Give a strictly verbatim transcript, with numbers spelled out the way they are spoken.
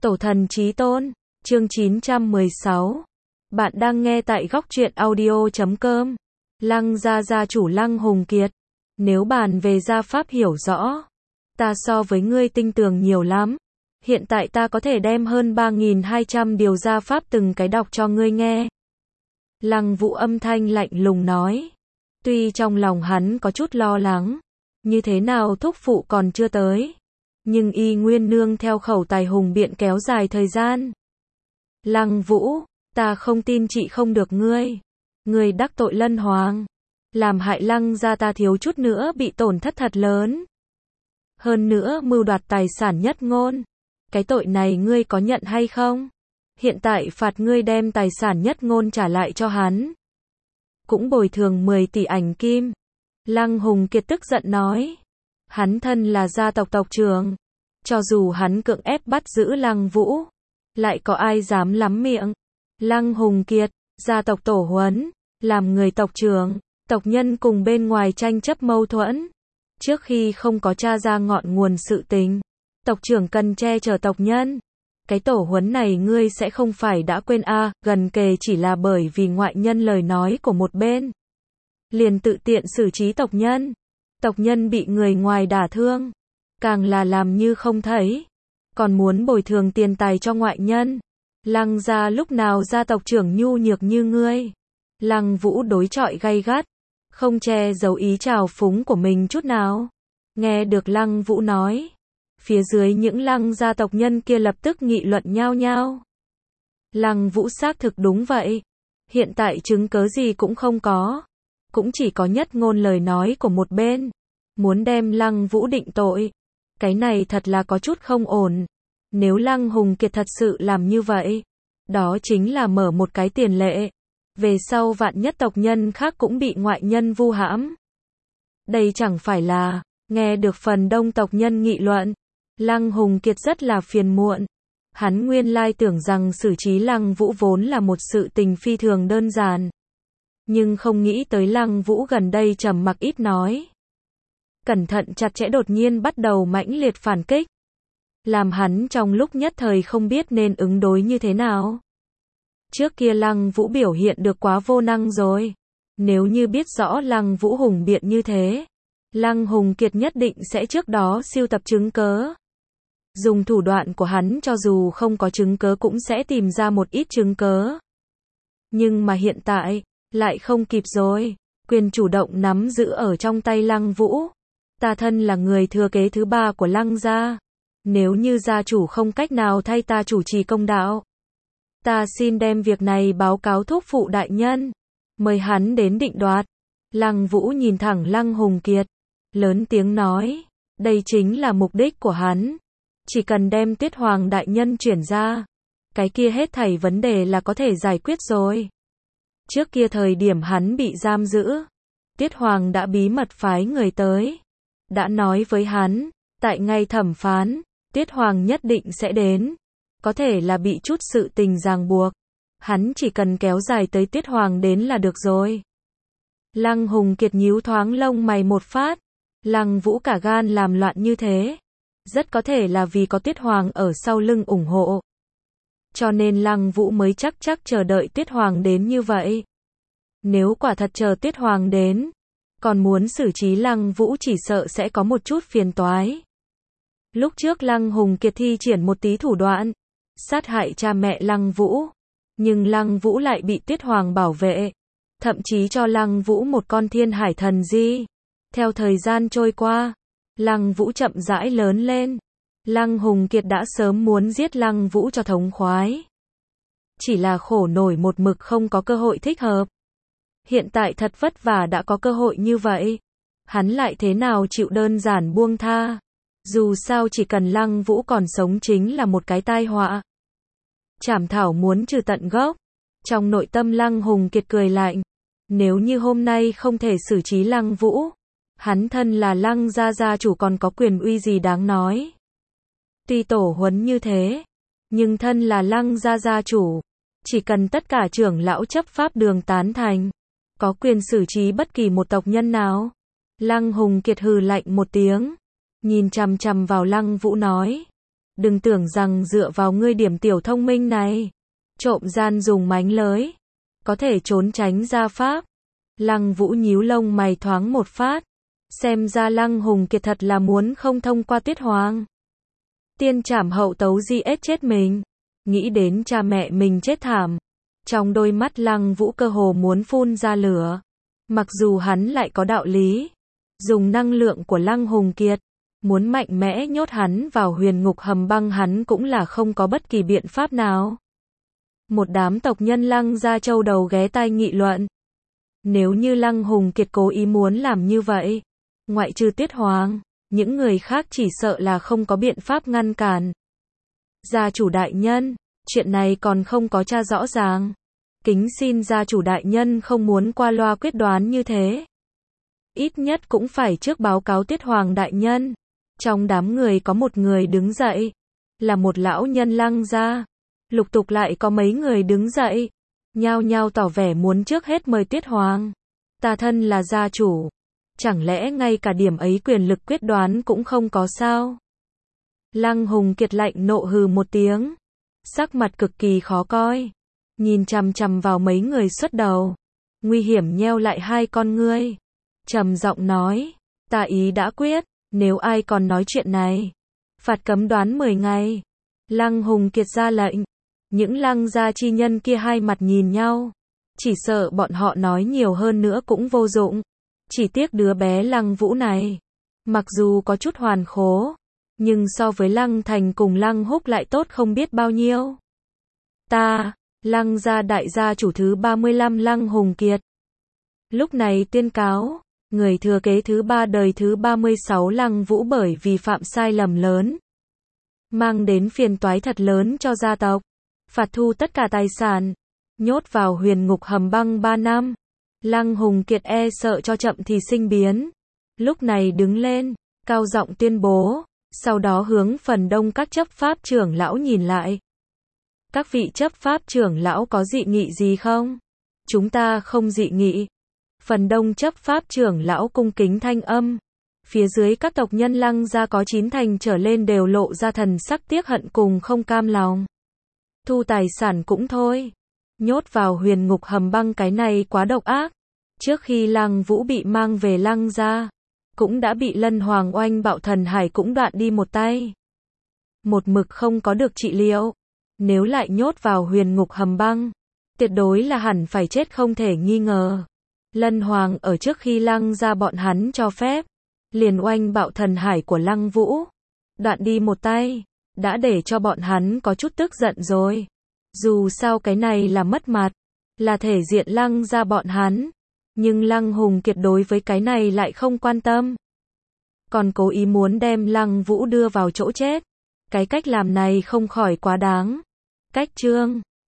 Tổ thần chí tôn, chương chín trăm mười sáu. Bạn đang nghe tại góc truyện audio chấm com. Lăng gia gia chủ Lăng Hùng Kiệt. Nếu bàn về gia pháp hiểu rõ, ta so với ngươi tinh tường nhiều lắm. Hiện tại ta có thể đem hơn ba nghìn hai trăm điều gia pháp từng cái đọc cho ngươi nghe. Lăng Vũ âm thanh lạnh lùng nói. Tuy trong lòng hắn có chút lo lắng, như thế nào thúc phụ còn chưa tới, nhưng y nguyên nương theo khẩu tài hùng biện kéo dài thời gian. Lăng Vũ, ta không tin chị không được ngươi. Ngươi đắc tội Lân Hoàng, làm hại Lăng gia ta thiếu chút nữa bị tổn thất thật lớn. Hơn nữa mưu đoạt tài sản Nhất Ngôn. Cái tội này ngươi có nhận hay không? Hiện tại phạt ngươi đem tài sản Nhất Ngôn trả lại cho hắn. Cũng bồi thường mười tỷ ảnh kim. Lăng Hùng Kiệt tức giận nói. Hắn thân là gia tộc tộc trưởng. Cho dù hắn cưỡng ép bắt giữ Lăng Vũ, lại có ai dám lắm miệng. Lăng Hùng Kiệt, gia tộc tổ huấn, làm người tộc trưởng, tộc nhân cùng bên ngoài tranh chấp mâu thuẫn. Trước khi không có tra ra ngọn nguồn sự tình, tộc trưởng cần che chở tộc nhân. Cái tổ huấn này ngươi sẽ không phải đã quên a, à, gần kề chỉ là bởi vì ngoại nhân lời nói của một bên. Liền tự tiện xử trí tộc nhân. Tộc nhân bị người ngoài đả thương, càng là làm như không thấy. Còn muốn bồi thường tiền tài cho ngoại nhân. Lăng gia lúc nào gia tộc trưởng nhu nhược như ngươi. Lăng Vũ đối chọi gay gắt, không che giấu ý trào phúng của mình chút nào. Nghe được Lăng Vũ nói, phía dưới những Lăng gia tộc nhân kia lập tức nghị luận nhao nhao. Lăng Vũ xác thực đúng vậy. Hiện tại chứng cớ gì cũng không có. Cũng chỉ có Nhất Ngôn lời nói của một bên. Muốn đem Lăng Vũ định tội. Cái này thật là có chút không ổn. Nếu Lăng Hùng Kiệt thật sự làm như vậy, đó chính là mở một cái tiền lệ. Về sau vạn nhất tộc nhân khác cũng bị ngoại nhân vu hãm. Đây chẳng phải là, nghe được phần đông tộc nhân nghị luận. Lăng Hùng Kiệt rất là phiền muộn. Hắn nguyên lai tưởng rằng xử trí Lăng Vũ vốn là một sự tình phi thường đơn giản. Nhưng không nghĩ tới Lăng Vũ gần đây trầm mặc ít nói. Cẩn thận chặt chẽ đột nhiên bắt đầu mãnh liệt phản kích. Làm hắn trong lúc nhất thời không biết nên ứng đối như thế nào. Trước kia Lăng Vũ biểu hiện được quá vô năng rồi. Nếu như biết rõ Lăng Vũ hùng biện như thế, Lăng Hùng Kiệt nhất định sẽ trước đó sưu tập chứng cớ. Dùng thủ đoạn của hắn cho dù không có chứng cớ cũng sẽ tìm ra một ít chứng cớ. Nhưng mà hiện tại, lại không kịp rồi. Quyền chủ động nắm giữ ở trong tay Lăng Vũ. Ta thân là người thừa kế thứ ba của Lăng gia. Nếu như gia chủ không cách nào thay ta chủ trì công đạo, ta xin đem việc này báo cáo thúc phụ đại nhân. Mời hắn đến định đoạt. Lăng Vũ nhìn thẳng Lăng Hùng Kiệt. Lớn tiếng nói. Đây chính là mục đích của hắn. Chỉ cần đem Tuyết Hoàng đại nhân chuyển ra, cái kia hết thảy vấn đề là có thể giải quyết rồi. Trước kia thời điểm hắn bị giam giữ, Tuyết Hoàng đã bí mật phái người tới. Đã nói với hắn, tại ngày thẩm phán, Tuyết Hoàng nhất định sẽ đến. Có thể là bị chút sự tình ràng buộc. Hắn chỉ cần kéo dài tới Tuyết Hoàng đến là được rồi. Lăng Hùng Kiệt nhíu thoáng lông mày một phát. Lăng Vũ cả gan làm loạn như thế. Rất có thể là vì có Tuyết Hoàng ở sau lưng ủng hộ. Cho nên Lăng Vũ mới chắc chắc chờ đợi Tuyết Hoàng đến như vậy. Nếu quả thật chờ Tuyết Hoàng đến, còn muốn xử trí Lăng Vũ chỉ sợ sẽ có một chút phiền toái. Lúc trước Lăng Hùng Kiệt thi triển một tí thủ đoạn, sát hại cha mẹ Lăng Vũ. Nhưng Lăng Vũ lại bị Tuyết Hoàng bảo vệ. Thậm chí cho Lăng Vũ một con thiên hải thần di. Theo thời gian trôi qua, Lăng Vũ chậm rãi lớn lên. Lăng Hùng Kiệt đã sớm muốn giết Lăng Vũ cho thống khoái. Chỉ là khổ nổi một mực không có cơ hội thích hợp. Hiện tại thật vất vả đã có cơ hội như vậy. Hắn lại thế nào chịu đơn giản buông tha. Dù sao chỉ cần Lăng Vũ còn sống chính là một cái tai họa. Trảm thảo muốn trừ tận gốc. Trong nội tâm Lăng Hùng Kiệt cười lạnh. Nếu như hôm nay không thể xử trí Lăng Vũ, hắn thân là Lăng gia gia chủ còn có quyền uy gì đáng nói. Tuy tổ huấn như thế, nhưng thân là Lăng gia gia chủ, chỉ cần tất cả trưởng lão chấp pháp đường tán thành, có quyền xử trí bất kỳ một tộc nhân nào. Lăng Hùng Kiệt hừ lạnh một tiếng, nhìn chằm chằm vào Lăng Vũ nói. Đừng tưởng rằng dựa vào ngươi điểm tiểu thông minh này, trộm gian dùng mánh lới, có thể trốn tránh gia pháp. Lăng Vũ nhíu lông mày thoáng một phát. Xem ra Lăng Hùng Kiệt thật là muốn không thông qua Tuyết Hoàng. Tiên trảm hậu tấu giết chết mình. Nghĩ đến cha mẹ mình chết thảm. Trong đôi mắt Lăng Vũ cơ hồ muốn phun ra lửa. Mặc dù hắn lại có đạo lý. Dùng năng lượng của Lăng Hùng Kiệt. Muốn mạnh mẽ nhốt hắn vào huyền ngục hầm băng hắn cũng là không có bất kỳ biện pháp nào. Một đám tộc nhân Lăng gia châu đầu ghé tai nghị luận. Nếu như Lăng Hùng Kiệt cố ý muốn làm như vậy, ngoại trừ Tuyết Hoàng, những người khác chỉ sợ là không có biện pháp ngăn cản. Gia chủ đại nhân, chuyện này còn không có tra rõ ràng. Kính xin gia chủ đại nhân không muốn qua loa quyết đoán như thế. Ít nhất cũng phải trước báo cáo Tuyết Hoàng đại nhân. Trong đám người có một người đứng dậy, là một lão nhân Lăng gia. Lục tục lại có mấy người đứng dậy, nhao nhao tỏ vẻ muốn trước hết mời Tuyết Hoàng. Ta thân là gia chủ, chẳng lẽ ngay cả điểm ấy quyền lực quyết đoán cũng không có sao? Lăng Hùng Kiệt lạnh nộ hừ một tiếng, sắc mặt cực kỳ khó coi, nhìn chằm chằm vào mấy người xuất đầu, nguy hiểm nheo lại hai con ngươi, trầm giọng nói, ta ý đã quyết, nếu ai còn nói chuyện này, phạt cấm đoán mười ngày. Lăng Hùng Kiệt ra lệnh. Những Lăng gia chi nhân kia hai mặt nhìn nhau, chỉ sợ bọn họ nói nhiều hơn nữa cũng vô dụng. Chỉ tiếc đứa bé Lăng Vũ này, mặc dù có chút hoàn khố, nhưng so với Lăng Thành cùng Lăng Húc lại tốt không biết bao nhiêu. Ta, Lăng gia đại gia chủ thứ ba mươi lăm Lăng Hùng Kiệt. Lúc này tuyên cáo, người thừa kế thứ ba đời thứ ba mươi sáu Lăng Vũ bởi vì phạm sai lầm lớn, mang đến phiền toái thật lớn cho gia tộc. Phạt thu tất cả tài sản, nhốt vào huyền ngục hầm băng ba năm. Lăng Hùng Kiệt e sợ cho chậm thì sinh biến. Lúc này đứng lên, cao giọng tuyên bố, sau đó hướng phần đông các chấp pháp trưởng lão nhìn lại. Các vị chấp pháp trưởng lão có dị nghị gì không? Chúng ta không dị nghị. Phần đông chấp pháp trưởng lão cung kính thanh âm. Phía dưới các tộc nhân Lăng gia có chín thành trở lên đều lộ ra thần sắc tiếc hận cùng không cam lòng. Thu tài sản cũng thôi. Nhốt vào huyền ngục hầm băng cái này quá độc ác. Trước khi Lăng Vũ bị mang về Lăng gia, cũng đã bị Lân Hoàng oanh bạo thần hải cũng đoạn đi một tay. Một mực không có được trị liệu. Nếu lại nhốt vào huyền ngục hầm băng, tuyệt đối là hẳn phải chết không thể nghi ngờ. Lân Hoàng ở trước khi Lăng gia bọn hắn cho phép, liền oanh bạo thần hải của Lăng Vũ, đoạn đi một tay, đã để cho bọn hắn có chút tức giận rồi. Dù sao cái này là mất mặt, là thể diện Lăng gia bọn hắn, nhưng Lăng Hùng Kiệt đối với cái này lại không quan tâm. Còn cố ý muốn đem Lăng Vũ đưa vào chỗ chết. Cái cách làm này không khỏi quá đáng. Cách chương